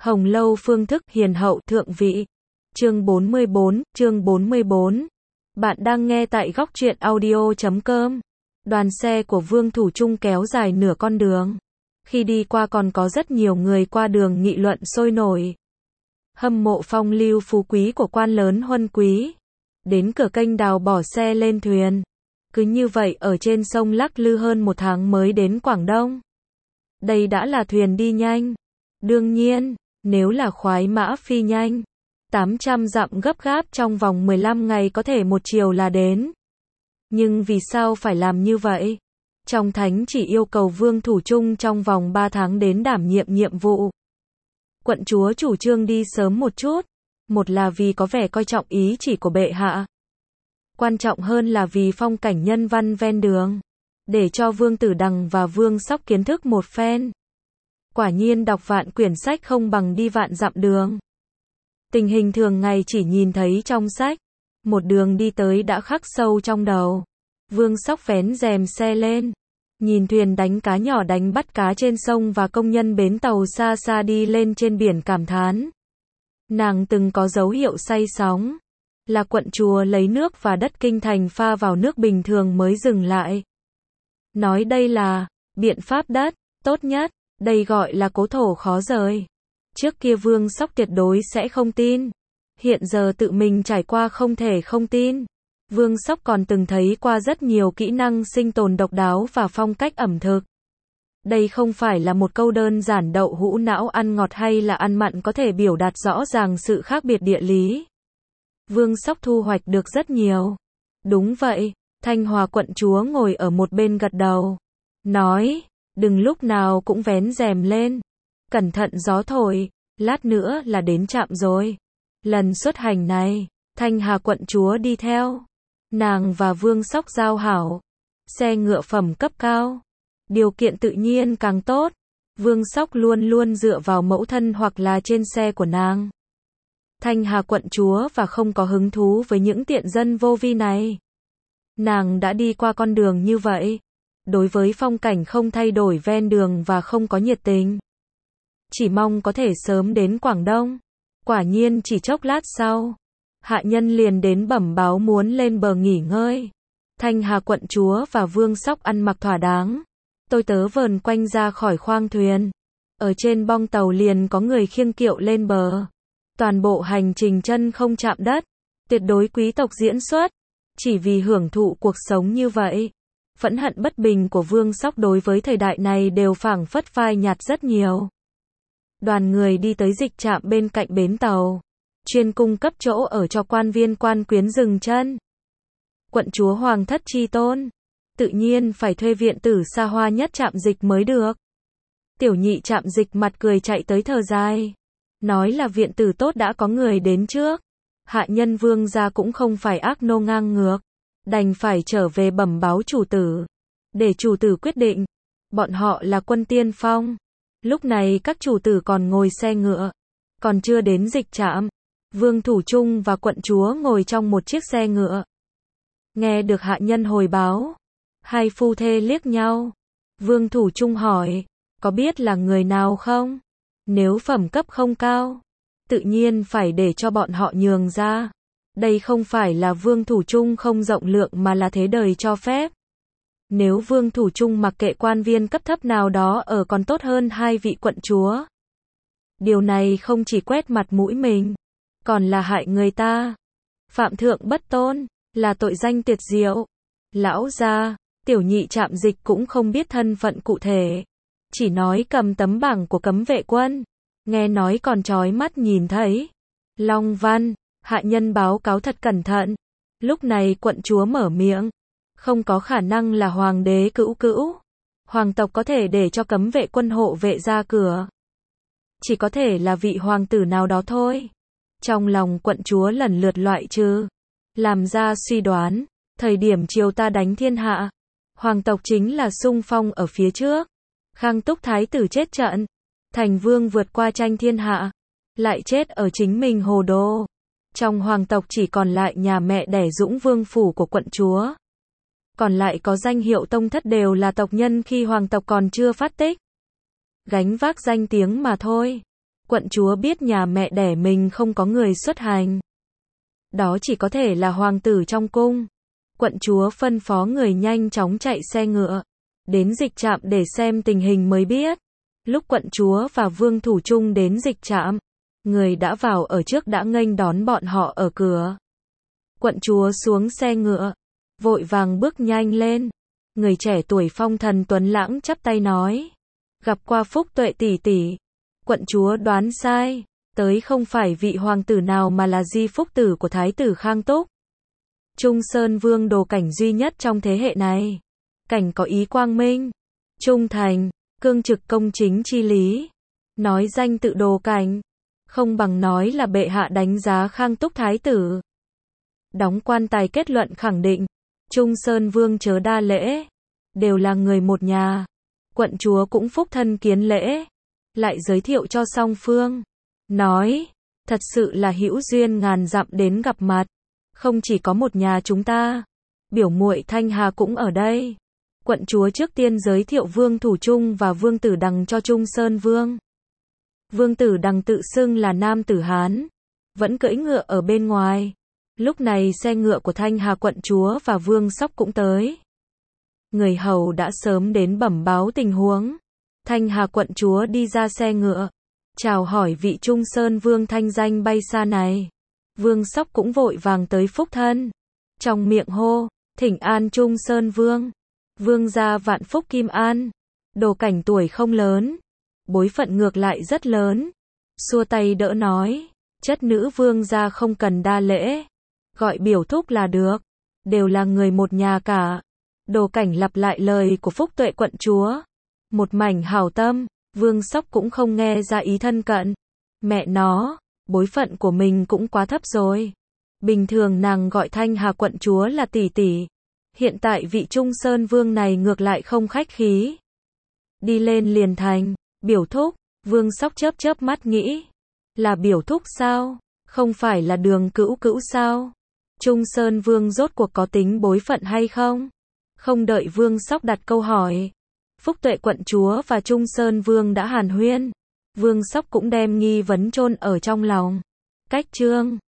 Hồng Lâu phương thức hiền hậu thượng vị. Chương 44. Bạn đang nghe tại góc truyện audio.com. Đoàn xe của Vương Thủ Trung kéo dài nửa con đường. Khi đi qua còn có rất nhiều người qua đường nghị luận sôi nổi. Hâm mộ phong lưu phú quý của quan lớn huân quý. Đến cửa kênh đào bỏ xe lên thuyền. Cứ như vậy ở trên sông lắc lư hơn một tháng mới đến Quảng Đông. Đây đã là thuyền đi nhanh. Đương nhiên, nếu là khoái mã phi nhanh, 800 dặm gấp gáp trong vòng 15 ngày có thể một chiều là đến. Nhưng vì sao phải làm như vậy? Trong thánh chỉ yêu cầu Vương Thủ Trung trong vòng 3 tháng đến đảm nhiệm nhiệm vụ. Quận chúa chủ trương đi sớm một chút. Một là vì có vẻ coi trọng ý chỉ của bệ hạ. Quan trọng hơn là vì phong cảnh nhân văn ven đường. Để cho Vương Tử Đằng và Vương Sóc kiến thức một phen. Quả nhiên đọc vạn quyển sách không bằng đi vạn dặm đường. Tình hình thường ngày chỉ nhìn thấy trong sách. Một đường đi tới đã khắc sâu trong đầu. Vương Sóc vén rèm xe lên. Nhìn thuyền đánh cá nhỏ đánh bắt cá trên sông và công nhân bến tàu xa xa đi lên trên biển cảm thán. Nàng từng có dấu hiệu say sóng. Là quận chúa lấy nước và đất kinh thành pha vào nước bình thường mới dừng lại. Nói đây là biện pháp đất tốt nhất. Đây gọi là cố thổ khó rời. Trước kia Vương Sóc tuyệt đối sẽ không tin. Hiện giờ tự mình trải qua không thể không tin. Vương Sóc còn từng thấy qua rất nhiều kỹ năng sinh tồn độc đáo và phong cách ẩm thực. Đây không phải là một câu đơn giản đậu hũ não ăn ngọt hay là ăn mặn có thể biểu đạt rõ ràng sự khác biệt địa lý. Vương Sóc thu hoạch được rất nhiều. Đúng vậy, Thanh Hòa quận chúa ngồi ở một bên gật đầu. Nói, đừng lúc nào cũng vén rèm lên. Cẩn thận gió thổi, lát nữa là đến trạm rồi. Lần xuất hành này, Thanh Hà quận chúa đi theo. Nàng và Vương Sóc giao hảo. Xe ngựa phẩm cấp cao. Điều kiện tự nhiên càng tốt. Vương Sóc luôn luôn dựa vào mẫu thân hoặc là trên xe của nàng. Thanh Hà quận chúa và không có hứng thú với những tiện dân vô vi này. Nàng đã đi qua con đường như vậy. Đối với phong cảnh không thay đổi ven đường và không có nhiệt tình. Chỉ mong có thể sớm đến Quảng Đông. Quả nhiên chỉ chốc lát sau. Hạ nhân liền đến bẩm báo muốn lên bờ nghỉ ngơi. Thanh Hà quận chúa và Vương Sóc ăn mặc thỏa đáng. Tôi tớ vờn quanh ra khỏi khoang thuyền. Ở trên bong tàu liền có người khiêng kiệu lên bờ. Toàn bộ hành trình chân không chạm đất. Tuyệt đối quý tộc diễn xuất. Chỉ vì hưởng thụ cuộc sống như vậy. Phẫn hận bất bình của Vương Sóc đối với thời đại này đều phảng phất phai nhạt rất nhiều. Đoàn người đi tới dịch trạm bên cạnh bến tàu. Chuyên cung cấp chỗ ở cho quan viên quan quyến dừng chân. Quận chúa hoàng thất chi tôn. Tự nhiên phải thuê viện tử xa hoa nhất trạm dịch mới được. Tiểu nhị trạm dịch mặt cười chạy tới thở dài. Nói là viện tử tốt đã có người đến trước. Hạ nhân Vương gia cũng không phải ác nô ngang ngược. Đành phải trở về bẩm báo chủ tử. Để chủ tử quyết định. Bọn họ là quân tiên phong. Lúc này các chủ tử còn ngồi xe ngựa. Còn chưa đến dịch trạm. Vương Thủ Trung và quận chúa ngồi trong một chiếc xe ngựa. Nghe được hạ nhân hồi báo. Hai phu thê liếc nhau. Vương Thủ Trung hỏi. Có biết là người nào không? Nếu phẩm cấp không cao. Tự nhiên phải để cho bọn họ nhường ra. Đây không phải là Vương Thủ Trung không rộng lượng mà là thế đời cho phép. Nếu Vương Thủ Trung mặc kệ quan viên cấp thấp nào đó ở còn tốt hơn hai vị quận chúa. Điều này không chỉ quét mặt mũi mình, còn là hại người ta. Phạm thượng bất tôn, là tội danh tuyệt diệu. Lão gia, tiểu nhị trạm dịch cũng không biết thân phận cụ thể. Chỉ nói cầm tấm bảng của cấm vệ quân. Nghe nói còn chói mắt nhìn thấy. Long văn. Hạ nhân báo cáo thật cẩn thận. Lúc này quận chúa mở miệng. Không có khả năng là hoàng đế cữu cữu. Hoàng tộc có thể để cho cấm vệ quân hộ vệ ra cửa. Chỉ có thể là vị hoàng tử nào đó thôi. Trong lòng quận chúa lần lượt loại trừ. Làm ra suy đoán. Thời điểm triều ta đánh thiên hạ. Hoàng tộc chính là xung phong ở phía trước. Khang Túc thái tử chết trận. Thành vương vượt qua tranh thiên hạ. Lại chết ở chính mình hồ đô. Trong hoàng tộc chỉ còn lại nhà mẹ đẻ Dũng Vương phủ của quận chúa. Còn lại có danh hiệu tông thất đều là tộc nhân khi hoàng tộc còn chưa phát tích. Gánh vác danh tiếng mà thôi. Quận chúa biết nhà mẹ đẻ mình không có người xuất hành. Đó chỉ có thể là hoàng tử trong cung. Quận chúa phân phó người nhanh chóng chạy xe ngựa đến dịch trạm để xem tình hình mới biết. Lúc quận chúa và Vương Thủ Trung đến dịch trạm, người đã vào ở trước đã nghênh đón bọn họ ở cửa. Quận chúa xuống xe ngựa, vội vàng bước nhanh lên. Người trẻ tuổi phong thần tuấn lãng chắp tay nói: gặp qua Phúc Tuệ tỷ tỷ. Quận chúa đoán sai, tới không phải vị hoàng tử nào mà là di phúc tử của thái tử Khang Túc, Trung Sơn Vương Đồ Cảnh duy nhất trong thế hệ này. Cảnh có ý quang minh, trung thành, cương trực công chính chi lý. Nói danh tự Đồ Cảnh, không bằng nói là bệ hạ đánh giá Khang Túc thái tử. Đóng quan tài kết luận khẳng định, Trung Sơn Vương chớ đa lễ, đều là người một nhà. Quận chúa cũng phúc thân kiến lễ, lại giới thiệu cho song phương. Nói, thật sự là hữu duyên ngàn dặm đến gặp mặt. Không chỉ có một nhà chúng ta, biểu muội Thanh Hà cũng ở đây. Quận chúa trước tiên giới thiệu Vương Thủ Trung và Vương Tử Đằng cho Trung Sơn Vương. Vương Tử Đằng tự xưng là nam tử Hán, vẫn cưỡi ngựa ở bên ngoài. Lúc này xe ngựa của Thanh Hà quận chúa và Vương Sóc cũng tới. Người hầu đã sớm đến bẩm báo tình huống. Thanh Hà quận chúa đi ra xe ngựa, chào hỏi vị Trung Sơn Vương thanh danh bay xa này. Vương Sóc cũng vội vàng tới phúc thân, trong miệng hô: thỉnh an Trung Sơn Vương. Vương gia vạn phúc kim an. Đồ Cảnh tuổi không lớn, bối phận ngược lại rất lớn, xua tay đỡ nói: chất nữ vương gia không cần đa lễ, gọi biểu thúc là được, đều là người một nhà cả. Đồ Cảnh lặp lại lời của Phúc Tuệ quận chúa, một mảnh hảo tâm. Vương Sóc cũng không nghe ra ý thân cận. Mẹ nó, bối phận của mình cũng quá thấp rồi. Bình thường nàng gọi Thanh Hà quận chúa là tỷ tỷ, hiện tại vị Trung Sơn Vương này ngược lại không khách khí. Đi lên liền thành biểu thúc. Vương Sóc chớp chớp mắt nghĩ, là biểu thúc sao? Không phải là Đường Cữu Cữu sao? Trung Sơn Vương rốt cuộc có tính bối phận hay không? Không đợi Vương Sóc đặt câu hỏi, Phúc Tuệ quận chúa và Trung Sơn Vương đã hàn huyên. Vương Sóc cũng đem nghi vấn chôn ở trong lòng. Cách chương